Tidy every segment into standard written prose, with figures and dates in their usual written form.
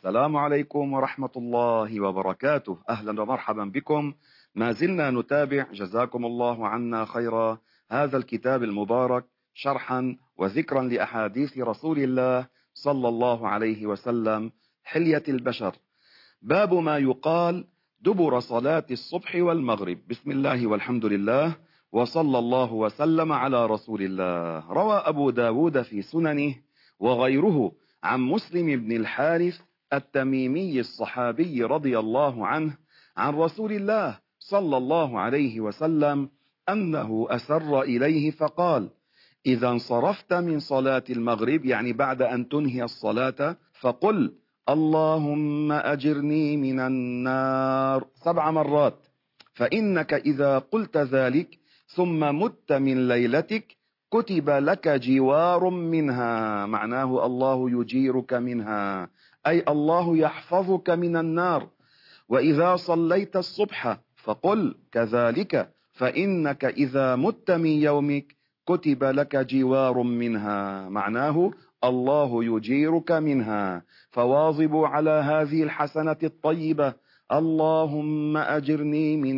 السلام عليكم ورحمة الله وبركاته. أهلا ومرحبا بكم. ما زلنا نتابع جزاكم الله عنا خيرا هذا الكتاب المبارك شرحا وذكرا لأحاديث رسول الله صلى الله عليه وسلم، حلية البشر. باب ما يقال دبر صلاة الصبح والمغرب. بسم الله والحمد لله وصلى الله وسلم على رسول الله. روى أبو داود في سننه وغيره عن مسلم بن الحارث التميمي الصحابي رضي الله عنه عن رسول الله صلى الله عليه وسلم أنه أسر إليه فقال: إذا انصرفت من صلاة المغرب، يعني بعد أن تنهي الصلاة، فقل: اللهم أجرني من النار 7 مرات، فإنك إذا قلت ذلك ثم مت من ليلتك كتب لك جوار منها. معناه الله يجيرك منها، أي الله يحفظك من النار. وإذا صليت الصبح فقل كذلك، فإنك إذا مت من يومك كتب لك جوار منها. معناه الله يجيرك منها. فواظبوا على هذه الحسنة الطيبة: اللهم أجرني من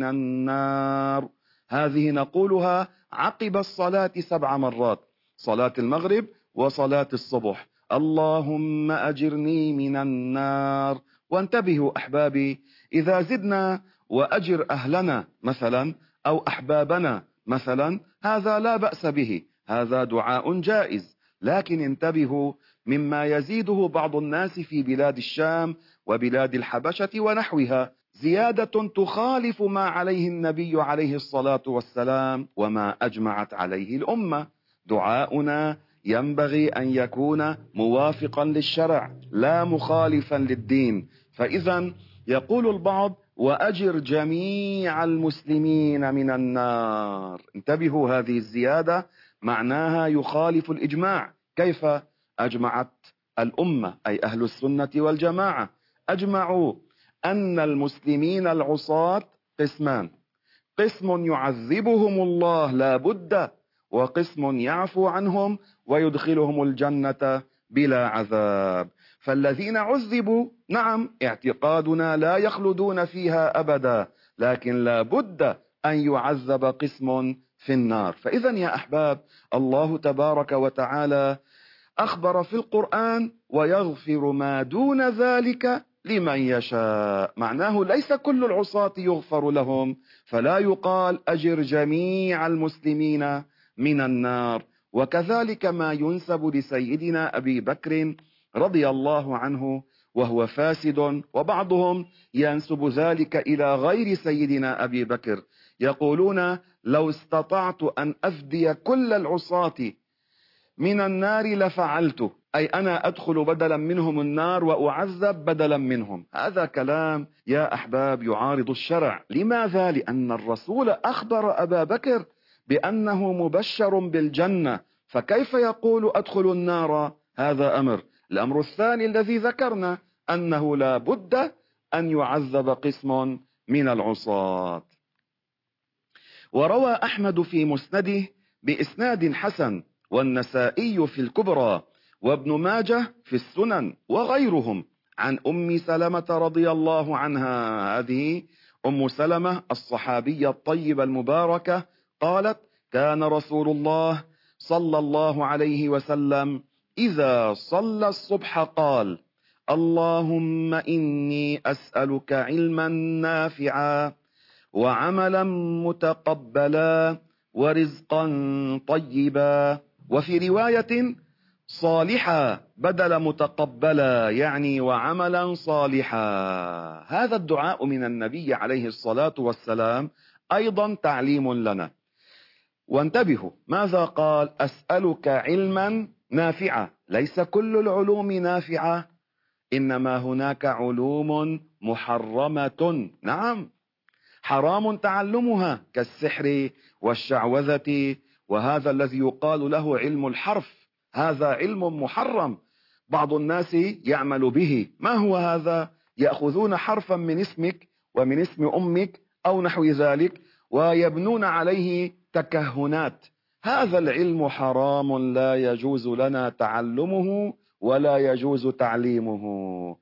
النار. هذه نقولها عقب الصلاة 7 مرات، صلاة المغرب وصلاة الصبح: اللهم أجرني من النار. وانتبهوا أحبابي، إذا زدنا وأجر أهلنا مثلا أو أحبابنا مثلا، هذا لا بأس به، هذا دعاء جائز. لكن انتبهوا مما يزيده بعض الناس في بلاد الشام وبلاد الحبشة ونحوها، زيادة تخالف ما عليه النبي عليه الصلاة والسلام وما أجمعت عليه الأمة. دعاؤنا ينبغي أن يكون موافقا للشرع لا مخالفا للدين. فإذا يقول البعض: وأجر جميع المسلمين من النار. انتبهوا، هذه الزيادة معناها يخالف الإجماع. كيف أجمعت الأمة أي أهل السنة والجماعة؟ أجمعوا أن المسلمين العصاة قسمان: قسم يعذبهم الله لا بد، وقسم يعفو عنهم ويدخلهم الجنة بلا عذاب. فالذين عذبوا، نعم، اعتقادنا لا يخلدون فيها أبدا، لكن لا بد أن يعذب قسم في النار. فإذا يا أحباب، الله تبارك وتعالى أخبر في القرآن: ويغفر ما دون ذلك لمن يشاء. معناه ليس كل العصاة يغفر لهم، فلا يقال أجر جميع المسلمين من النار. وكذلك ما ينسب لسيدنا أبي بكر رضي الله عنه وهو فاسد، وبعضهم ينسب ذلك إلى غير سيدنا أبي بكر، يقولون: لو استطعت أن أفدي كل العصاة من النار لفعلته، أي أنا أدخل بدلا منهم النار وأعذب بدلا منهم. هذا كلام يا أحباب يعارض الشرع. لماذا؟ لأن الرسول أخبر أبا بكر بأنه مبشر بالجنة، فكيف يقول أدخل النار؟ هذا أمر. الأمر الثاني الذي ذكرنا أنه لا بد أن يعذب قسم من العصاة. وروى أحمد في مسنده بإسناد حسن، والنسائي في الكبرى، وابن ماجه في السنن، وغيرهم عن أم سلمة رضي الله عنها. هذه أم سلمة الصحابية الطيبة المباركة قالت: كان رسول الله صلى الله عليه وسلم إذا صلى الصبح قال: اللهم إني أسألك علما نافعا وعملا متقبلا ورزقا طيبا. وفي رواية: صالحا بدل متقبلا، يعني وعملا صالحا. هذا الدعاء من النبي عليه الصلاة والسلام أيضا تعليم لنا. وانتبهوا ماذا قال: أسألك علما نافعا. ليس كل العلوم نافعة، إنما هناك علوم محرمة، نعم، حرام تعلمها، كالسحر والشعوذة، وهذا الذي يقال له علم الحرف، هذا علم محرم. بعض الناس يعمل به. ما هو هذا؟ يأخذون حرفا من اسمك ومن اسم أمك أو نحو ذلك ويبنون عليه تكهنات. هذا العلم حرام لا يجوز لنا تعلمه ولا يجوز تعليمه.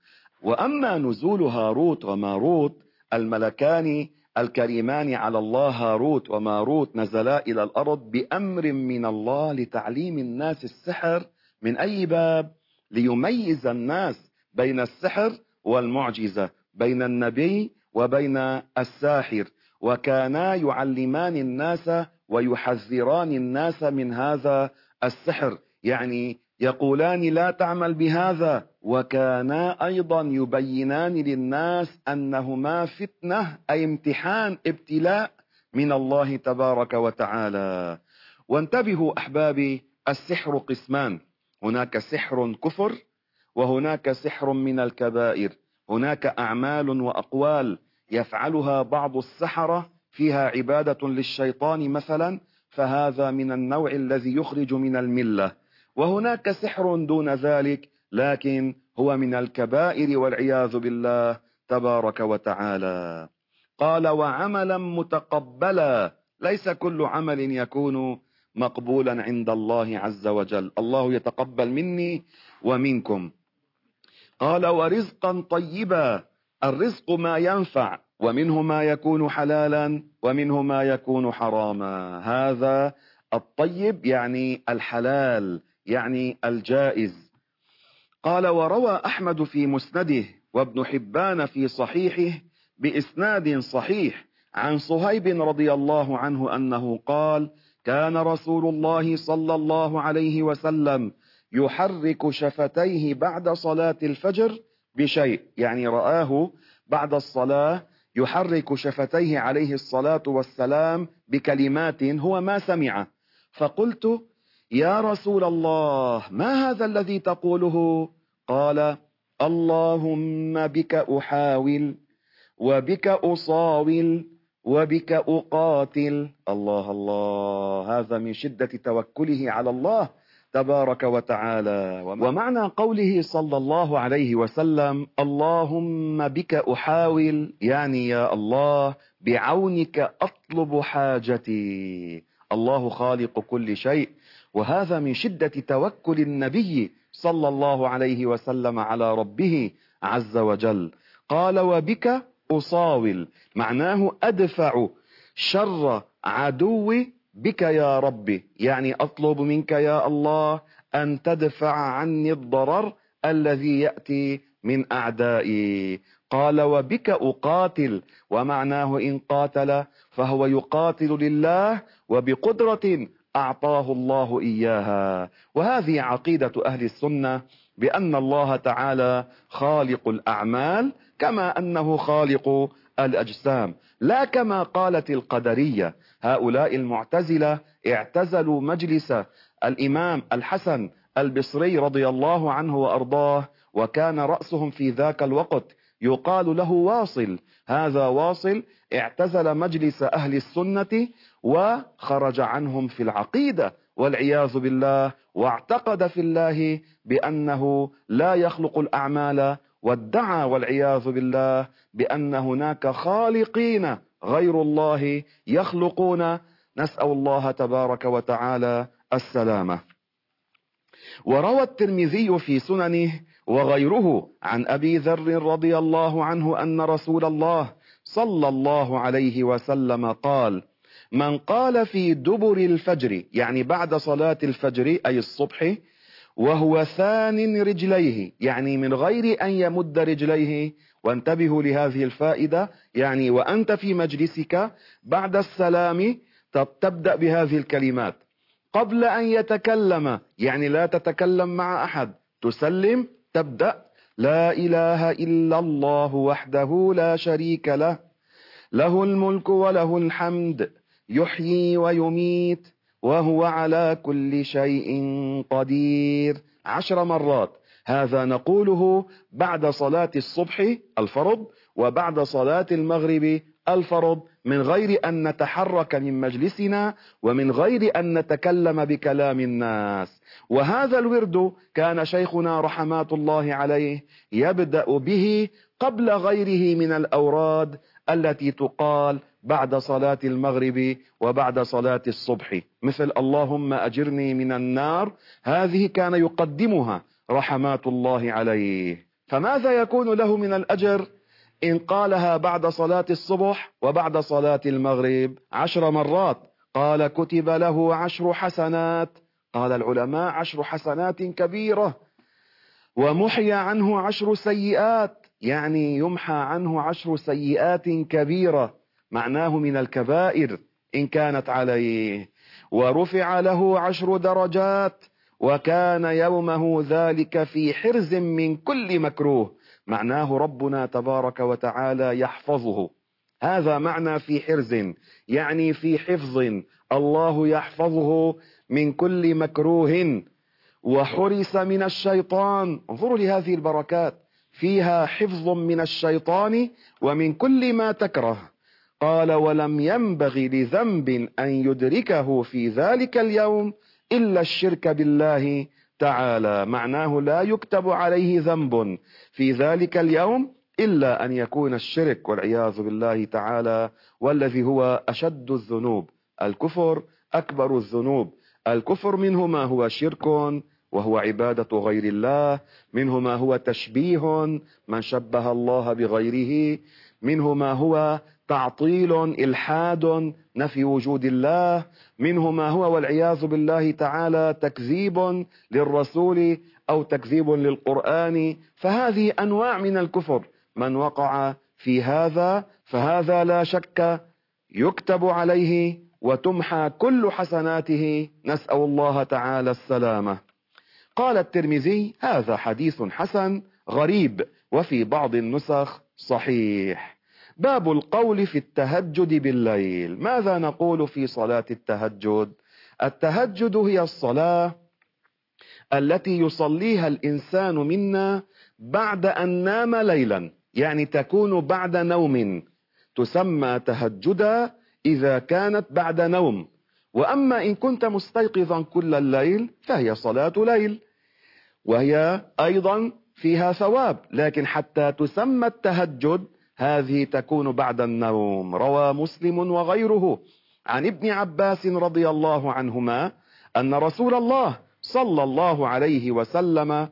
وأما نزول هاروت وماروت الملكان الكريمان على الله، هاروت وماروت نزلا إلى الأرض بأمر من الله لتعليم الناس السحر. من أي باب؟ ليميز الناس بين السحر والمعجزة، بين النبي وبين الساحر، وكانا يعلمان الناس ويحذران الناس من هذا السحر، يعني يقولان لا تعمل بهذا، وكانا أيضا يبينان للناس أنهما فتنة، أي امتحان، ابتلاء من الله تبارك وتعالى. وانتبهوا أحبابي، السحر قسمان: هناك سحر كفر، وهناك سحر من الكبائر. هناك أعمال وأقوال يفعلها بعض السحرة فيها عبادة للشيطان مثلا، فهذا من النوع الذي يخرج من الملة. وهناك سحر دون ذلك، لكن هو من الكبائر والعياذ بالله تبارك وتعالى. قال: وعملا متقبلا. ليس كل عمل يكون مقبولا عند الله عز وجل، الله يتقبل مني ومنكم. قال: ورزقا طيبا. الرزق ما ينفع، ومنه ما يكون حلالا ومنه ما يكون حراما. هذا الطيب يعني الحلال، يعني الجائز. قال: وروى أحمد في مسنده وابن حبان في صحيحه بإسناد صحيح عن صهيب رضي الله عنه أنه قال: كان رسول الله صلى الله عليه وسلم يحرك شفتيه بعد صلاة الفجر بشيء، يعني رآه بعد الصلاة يحرك شفتيه عليه الصلاة والسلام بكلمات هو ما سمع. فقلت: يا رسول الله، ما هذا الذي تقوله؟ قال: اللهم بك أحاول، وبك أصاول، وبك أقاتل. الله الله، هذا من شدة توكله على الله تبارك وتعالى. ومعنى قوله صلى الله عليه وسلم: اللهم بك أحاول، يعني يا الله بعونك أطلب حاجتي. الله خالق كل شيء، وهذا من شدة توكل النبي صلى الله عليه وسلم على ربه عز وجل. قال: وبك أصاول، معناه أدفع شر عدو بك يا ربي، يعني أطلب منك يا الله أن تدفع عني الضرر الذي يأتي من أعدائي. قال: وبك أقاتل، ومعناه إن قاتل فهو يقاتل لله وبقدرة أعطاه الله إياها. وهذه عقيدة أهل السنة، بأن الله تعالى خالق الأعمال كما أنه خالق الأجسام، لا كما قالت القدرية. هؤلاء المعتزلة اعتزلوا مجلس الإمام الحسن البصري رضي الله عنه وأرضاه، وكان رأسهم في ذاك الوقت يقال له واصل. هذا واصل اعتزل مجلس أهل السنة وخرج عنهم في العقيدة والعياذ بالله، واعتقد في الله بأنه لا يخلق الأعمال، وادعى والعياذ بالله بأن هناك خالقين غير الله يخلقون. نسأل الله تبارك وتعالى السلامة. وروى الترمذي في سننه وغيره عن أبي ذر رضي الله عنه أن رسول الله صلى الله عليه وسلم قال: من قال في دبر الفجر، يعني بعد صلاة الفجر أي الصبح، وهو ثان رجليه، يعني من غير أن يمد رجليه. وانتبهوا لهذه الفائدة، يعني وأنت في مجلسك بعد السلام تبدأ بهذه الكلمات قبل أن يتكلم، يعني لا تتكلم مع أحد، تسلم، تبدأ: لا إله إلا الله وحده لا شريك له، له الملك وله الحمد، يحيي ويميت، وهو على كل شيء قدير. 10 مرات. هذا نقوله بعد صلاة الصبح الفرض وبعد صلاة المغرب الفرض، من غير أن نتحرك من مجلسنا ومن غير أن نتكلم بكلام الناس. وهذا الورد كان شيخنا رحمات الله عليه يبدأ به قبل غيره من الأوراد التي تقال بعد صلاة المغرب وبعد صلاة الصبح، مثل اللهم أجرني من النار. هذه كان يقدمها رحمات الله عليه. فماذا يكون له من الأجر إن قالها بعد صلاة الصبح وبعد صلاة المغرب 10 مرات؟ قال كتب له 10 حسنات. قال العلماء 10 حسنات كبيرة، ومحي عنه 10 سيئات، يعني يمحى عنه 10 سيئات كبيرة، معناه من الكبائر إن كانت عليه. ورفع له 10 درجات، وكان يومه ذلك في حرز من كل مكروه، معناه ربنا تبارك وتعالى يحفظه. هذا معنى في حرز، يعني في حفظ، الله يحفظه من كل مكروه. وحرس من الشيطان. انظروا لهذه البركات، فيها حفظ من الشيطان ومن كل ما تكره. قال ولم ينبغي لذنب أن يدركه في ذلك اليوم إلا الشرك بالله تعالى، معناه لا يكتب عليه ذنب في ذلك اليوم إلا أن يكون الشرك والعياذ بالله تعالى، والذي هو أشد الذنوب. الكفر أكبر الذنوب. الكفر منه ما هو شرك وهو عبادة غير الله، منه ما هو تشبيه من شبه الله بغيره، منه ما هو تعطيل إلحاد نفي وجود الله، منه ما هو والعياذ بالله تعالى تكذيب للرسول أو تكذيب للقرآن. فهذه أنواع من الكفر، من وقع في هذا فهذا لا شك يكتب عليه وتمحى كل حسناته، نسأل الله تعالى السلامة. قال الترمذي هذا حديث حسن غريب، وفي بعض النسخ صحيح. باب القول في التهجد بالليل. ماذا نقول في صلاة التهجد؟ التهجد هي الصلاة التي يصليها الإنسان منا بعد أن نام ليلا، يعني تكون بعد نوم، تسمى تهجدا إذا كانت بعد نوم. وأما إن كنت مستيقظا كل الليل فهي صلاة ليل، وهي أيضا فيها ثواب، لكن حتى تسمى التهجد هذه تكون بعد النوم. روى مسلم وغيره عن ابن عباس رضي الله عنهما أن رسول الله صلى الله عليه وسلم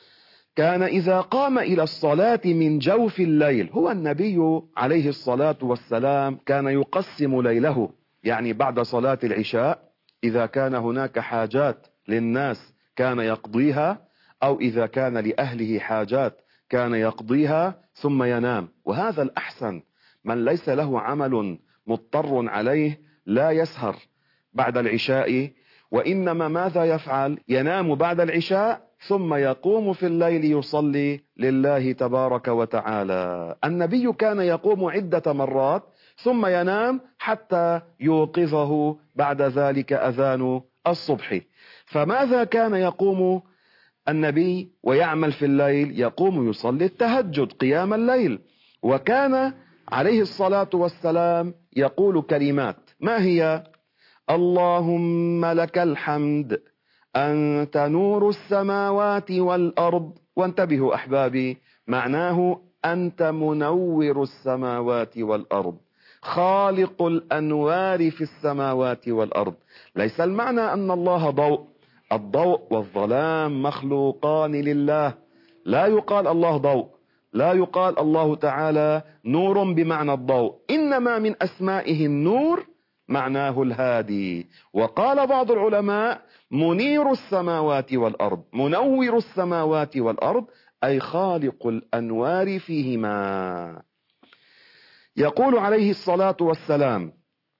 كان إذا قام إلى الصلاة من جوف الليل، هو النبي عليه الصلاة والسلام كان يقسم ليله، يعني بعد صلاة العشاء إذا كان هناك حاجات للناس كان يقضيها، أو إذا كان لأهله حاجات كان يقضيها ثم ينام. وهذا الأحسن، من ليس له عمل مضطر عليه لا يسهر بعد العشاء، وإنما ماذا يفعل؟ ينام بعد العشاء ثم يقوم في الليل يصلي لله تبارك وتعالى. النبي كان يقوم عدة مرات ثم ينام حتى يوقظه بعد ذلك أذان الصبح. فماذا كان يقوم النبي ويعمل في الليل؟ يقوم يصلي التهجد قيام الليل. وكان عليه الصلاة والسلام يقول كلمات، ما هي؟ اللهم لك الحمد أنت نور السماوات والأرض. وانتبهوا أحبابي، معناه أنت منور السماوات والأرض، خالق الأنوار في السماوات والأرض. ليس المعنى أن الله ضوء، الضوء والظلام مخلوقان لله، لا يقال الله ضوء، لا يقال الله تعالى نور بمعنى الضوء، إنما من أسمائه النور معناه الهادي. وقال بعض العلماء منير السماوات والأرض، منور السماوات والأرض أي خالق الأنوار فيهما. يقول عليه الصلاة والسلام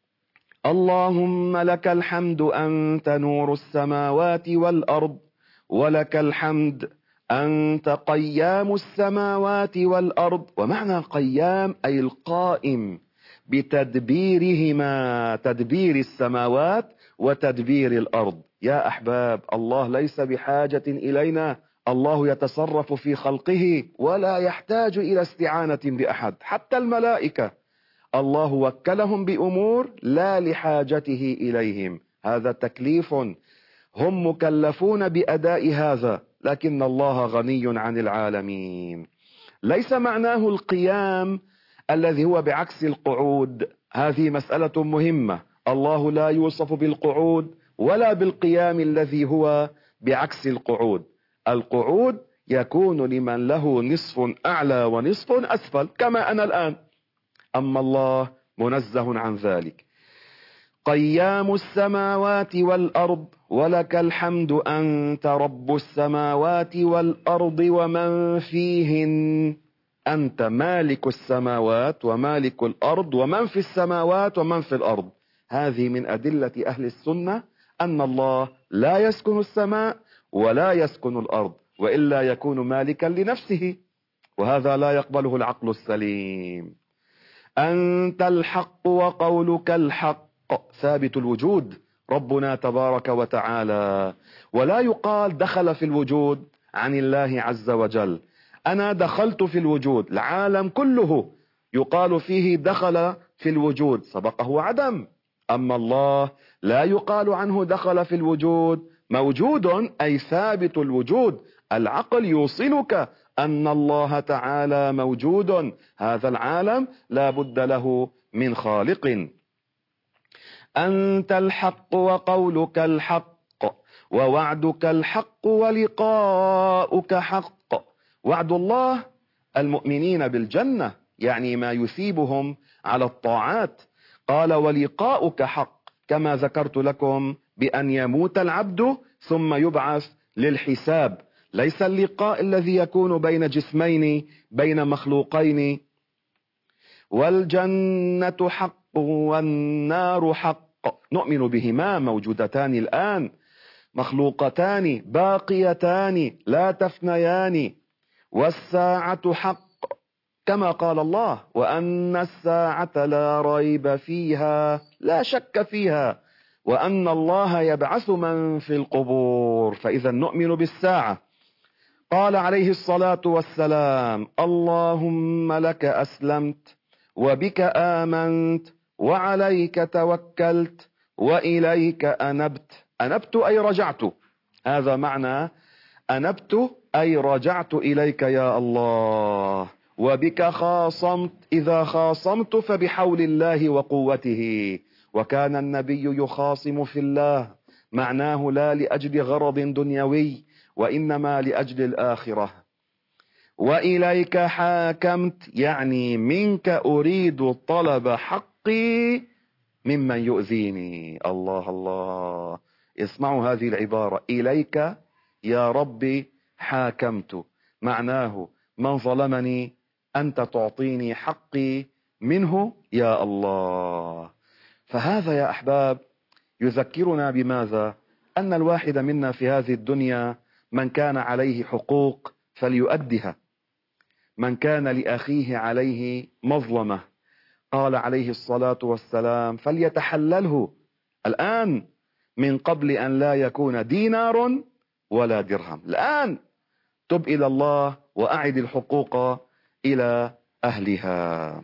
اللهم لك الحمد أنت نور السماوات والأرض، ولك الحمد أنت قيام السماوات والأرض. ومعنى قيام أي القائم بتدبيرهما، تدبير السماوات وتدبير الأرض. يا أحباب، الله ليس بحاجة إلينا، الله يتصرف في خلقه ولا يحتاج إلى استعانة بأحد، حتى الملائكة الله وكلهم بأمور لا لحاجته إليهم، هذا تكليف هم مكلفون بأداء هذا، لكن الله غني عن العالمين. ليس معناه القيام الذي هو بعكس القعود، هذه مسألة مهمة. الله لا يوصف بالقعود ولا بالقيام الذي هو بعكس القعود. القعود يكون لمن له نصف أعلى ونصف أسفل كما أنا الآن. أما الله منزه عن ذلك. قيام السماوات والأرض ولك الحمد أنت رب السماوات والأرض ومن فيهن. أنت مالك السماوات ومالك الأرض ومن في السماوات ومن في الأرض. هذه من أدلة أهل السنة أن الله لا يسكن السماء ولا يسكن الأرض، وإلا يكون مالكا لنفسه، وهذا لا يقبله العقل السليم. أنت الحق وقولك الحق، ثابت الوجود ربنا تبارك وتعالى، ولا يقال دخل في الوجود عن الله عز وجل. أنا دخلت في الوجود، العالم كله يقال فيه دخل في الوجود، سبقه عدم. أما الله لا يقال عنه دخل في الوجود، موجود أي ثابت الوجود. العقل يوصلك أن الله تعالى موجود، هذا العالم لا بد له من خالق. أنت الحق وقولك الحق ووعدك الحق ولقاؤك حق. وعد الله المؤمنين بالجنة، يعني ما يثيبهم على الطاعات. قال ولقاؤك حق، كما ذكرت لكم بأن يموت العبد ثم يبعث للحساب. ليس اللقاء الذي يكون بين جسمين بين مخلوقين. والجنة حق والنار حق، نؤمن بهما، موجودتان الآن، مخلوقتان باقيتان لا تفنيان. والساعة حق، كما قال الله وأن الساعة لا ريب فيها، لا شك فيها، وأن الله يبعث من في القبور، فإذا نؤمن بالساعة. قال عليه الصلاة والسلام اللهم لك أسلمت وبك آمنت وعليك توكلت وإليك أنبت. أنبت أي رجعت، هذا معنى أنبت أي رجعت إليك يا الله. وبك خاصمت، إذا خاصمت فبحول الله وقوته. وكان النبي يخاصم في الله، معناه لا لأجل غرض دنيوي وإنما لأجل الآخرة. وإليك حاكمت، يعني منك أريد طلب حقي ممن يؤذيني. الله الله، اسمعوا هذه العبارة، إليك يا ربي حاكمت، معناه من ظلمني أنت تعطيني حقي منه يا الله. فهذا يا أحباب يذكرنا بماذا؟ أن الواحد منا في هذه الدنيا من كان عليه حقوق فليؤدها، من كان لأخيه عليه مظلمة قال عليه الصلاة والسلام فليتحلله الآن من قبل أن لا يكون دينار ولا درهم. الآن تب إلى الله وأعد الحقوق إلى أهلها.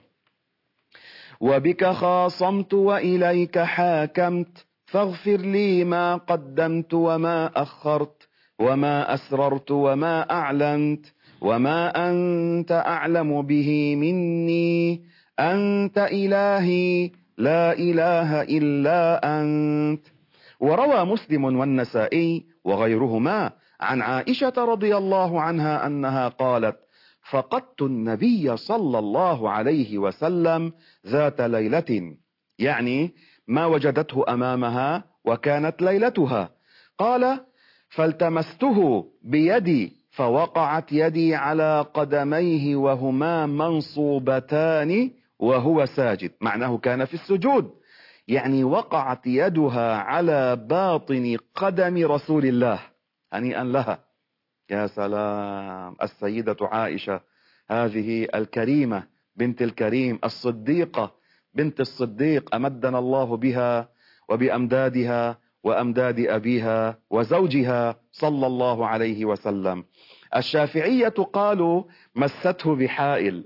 وبك خاصمت وإليك حاكمت فاغفر لي ما قدمت وما أخرت وما أسررت وما أعلنت وما أنت أعلم به مني أنت إلهي لا إله إلا أنت. وروى مسلم والنسائي وغيرهما عن عائشة رضي الله عنها أنها قالت فقدت النبي صلى الله عليه وسلم ذات ليلة، يعني ما وجدته أمامها وكانت ليلتها. قال فالتمسته بيدي فوقعت يدي على قدميه وهما منصوبتان وهو ساجد، معناه كان في السجود، يعني وقعت يدها على باطن قدم رسول الله هنيئا لها. يا سلام، السيدة عائشة هذه الكريمة بنت الكريم الصديقة بنت الصديق، أمدنا الله بها وبأمدادها وأمداد أبيها وزوجها صلى الله عليه وسلم. الشافعية قالوا مسته بحائل،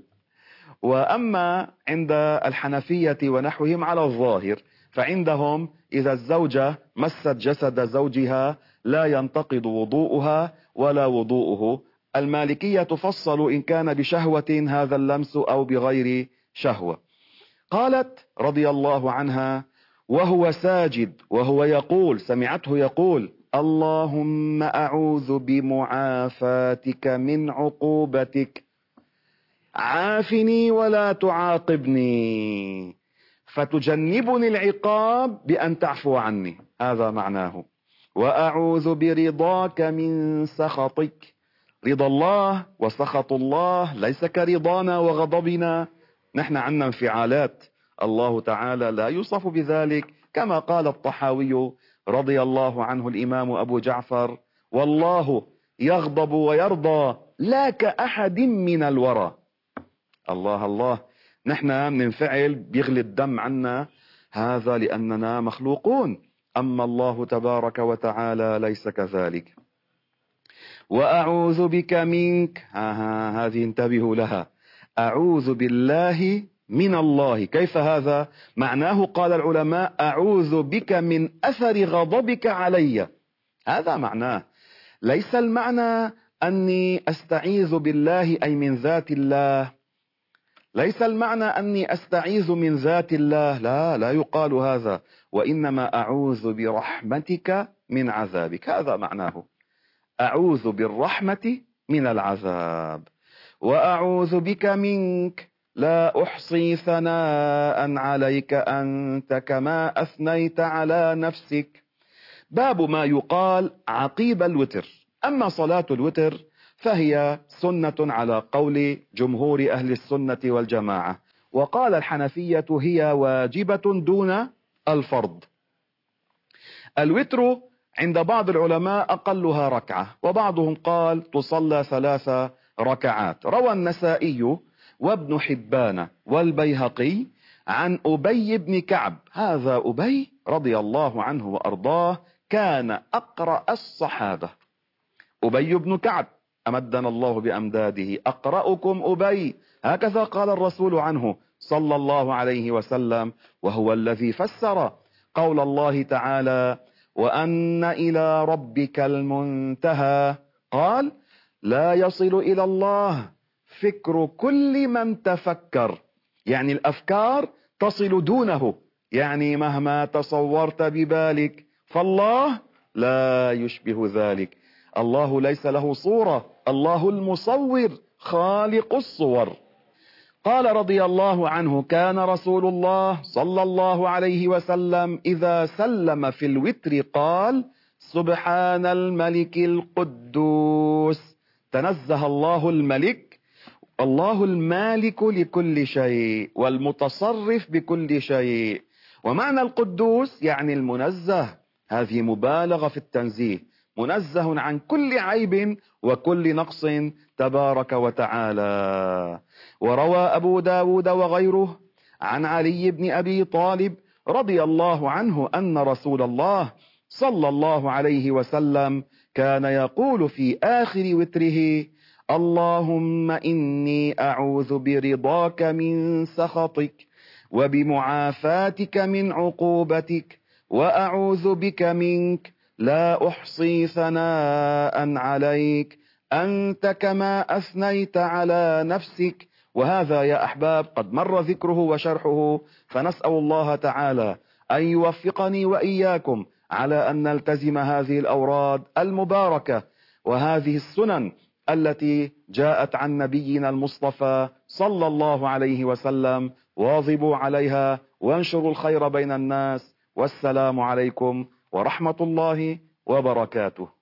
وأما عند الحنفية ونحوهم على الظاهر، فعندهم إذا الزوجة مست جسد زوجها لا ينتقض وضوءها ولا وضوءه. المالكية تفصل إن كان بشهوة هذا اللمس أو بغير شهوة. قالت رضي الله عنها وهو ساجد وهو يقول، سمعته يقول اللهم أعوذ بمعافاتك من عقوبتك، عافني ولا تعاقبني، فتجنبني العقاب بأن تعفو عني. هذا معناه. وأعوذ برضاك من سخطك. رضا الله وسخط الله ليس كرضانا وغضبنا، نحن عندنا انفعالات، الله تعالى لا يوصف بذلك، كما قال الطحاوي رضي الله عنه الإمام أبو جعفر: والله يغضب ويرضى لا كأحد من الورى. الله الله، نحن بننفعل بيغلي الدم عنا، هذا لأننا مخلوقون، أما الله تبارك وتعالى ليس كذلك. وأعوذ بك منك، هذه انتبهوا لها، أعوذ بالله من الله. كيف هذا؟ معناه قال العلماء: أعوذ بك من أثر غضبك علي. هذا معناه، ليس المعنى أني أستعيذ بالله أي من ذات الله، ليس المعنى أني أستعيذ من ذات الله، لا يقال هذا، وإنما أعوذ برحمتك من عذابك، هذا معناه. أعوذ بالرحمة من العذاب. وأعوذ بك منك، لا أحصي ثناء عليك أنت كما أثنيت على نفسك. باب ما يقال عقيب الوتر. أما صلاة الوتر فهي سنة على قول جمهور أهل السنة والجماعة، وقال الحنفية هي واجبة دون الفرض. الوتر عند بعض العلماء أقلها ركعة، وبعضهم قال تصلى 3 ركعات. روى النسائي وابن حبان والبيهقي عن أبي بن كعب، هذا أبي رضي الله عنه وأرضاه كان أقرأ الصحابة. أبي بن كعب أمدنا الله بأمداده، أقرأكم أبي، هكذا قال الرسول عنه صلى الله عليه وسلم، وهو الذي فسر قول الله تعالى: وأن إلى ربك المنتهى. قال: لا يصل إلى الله فكر كل من تفكر، يعني الأفكار تصل دونه، يعني مهما تصورت ببالك، فالله لا يشبه ذلك. الله ليس له صورة، الله المصور خالق الصور. قال رضي الله عنه: كان رسول الله صلى الله عليه وسلم إذا سلم في الوتر قال: سبحان الملك القدوس. تنزه الله الملك، الله المالك لكل شيء والمتصرف بكل شيء. ومعنى القدوس يعني المنزه، هذه مبالغة في التنزيه، منزه عن كل عيب وكل نقص تبارك وتعالى. وروى أبو داود وغيره عن علي بن أبي طالب رضي الله عنه أن رسول الله صلى الله عليه وسلم كان يقول في آخر وتره: اللهم إني أعوذ برضاك من سخطك وبمعافاتك من عقوبتك، وأعوذ بك منك، لا أحصي ثناء عليك أنت كما أثنيت على نفسك. وهذا يا أحباب قد مر ذكره وشرحه، فنسأل الله تعالى أن يوفقني وإياكم على أن نلتزم هذه الأوراد المباركة وهذه السنن التي جاءت عن نبينا المصطفى صلى الله عليه وسلم. واظبوا عليها وانشروا الخير بين الناس، والسلام عليكم ورحمة الله وبركاته.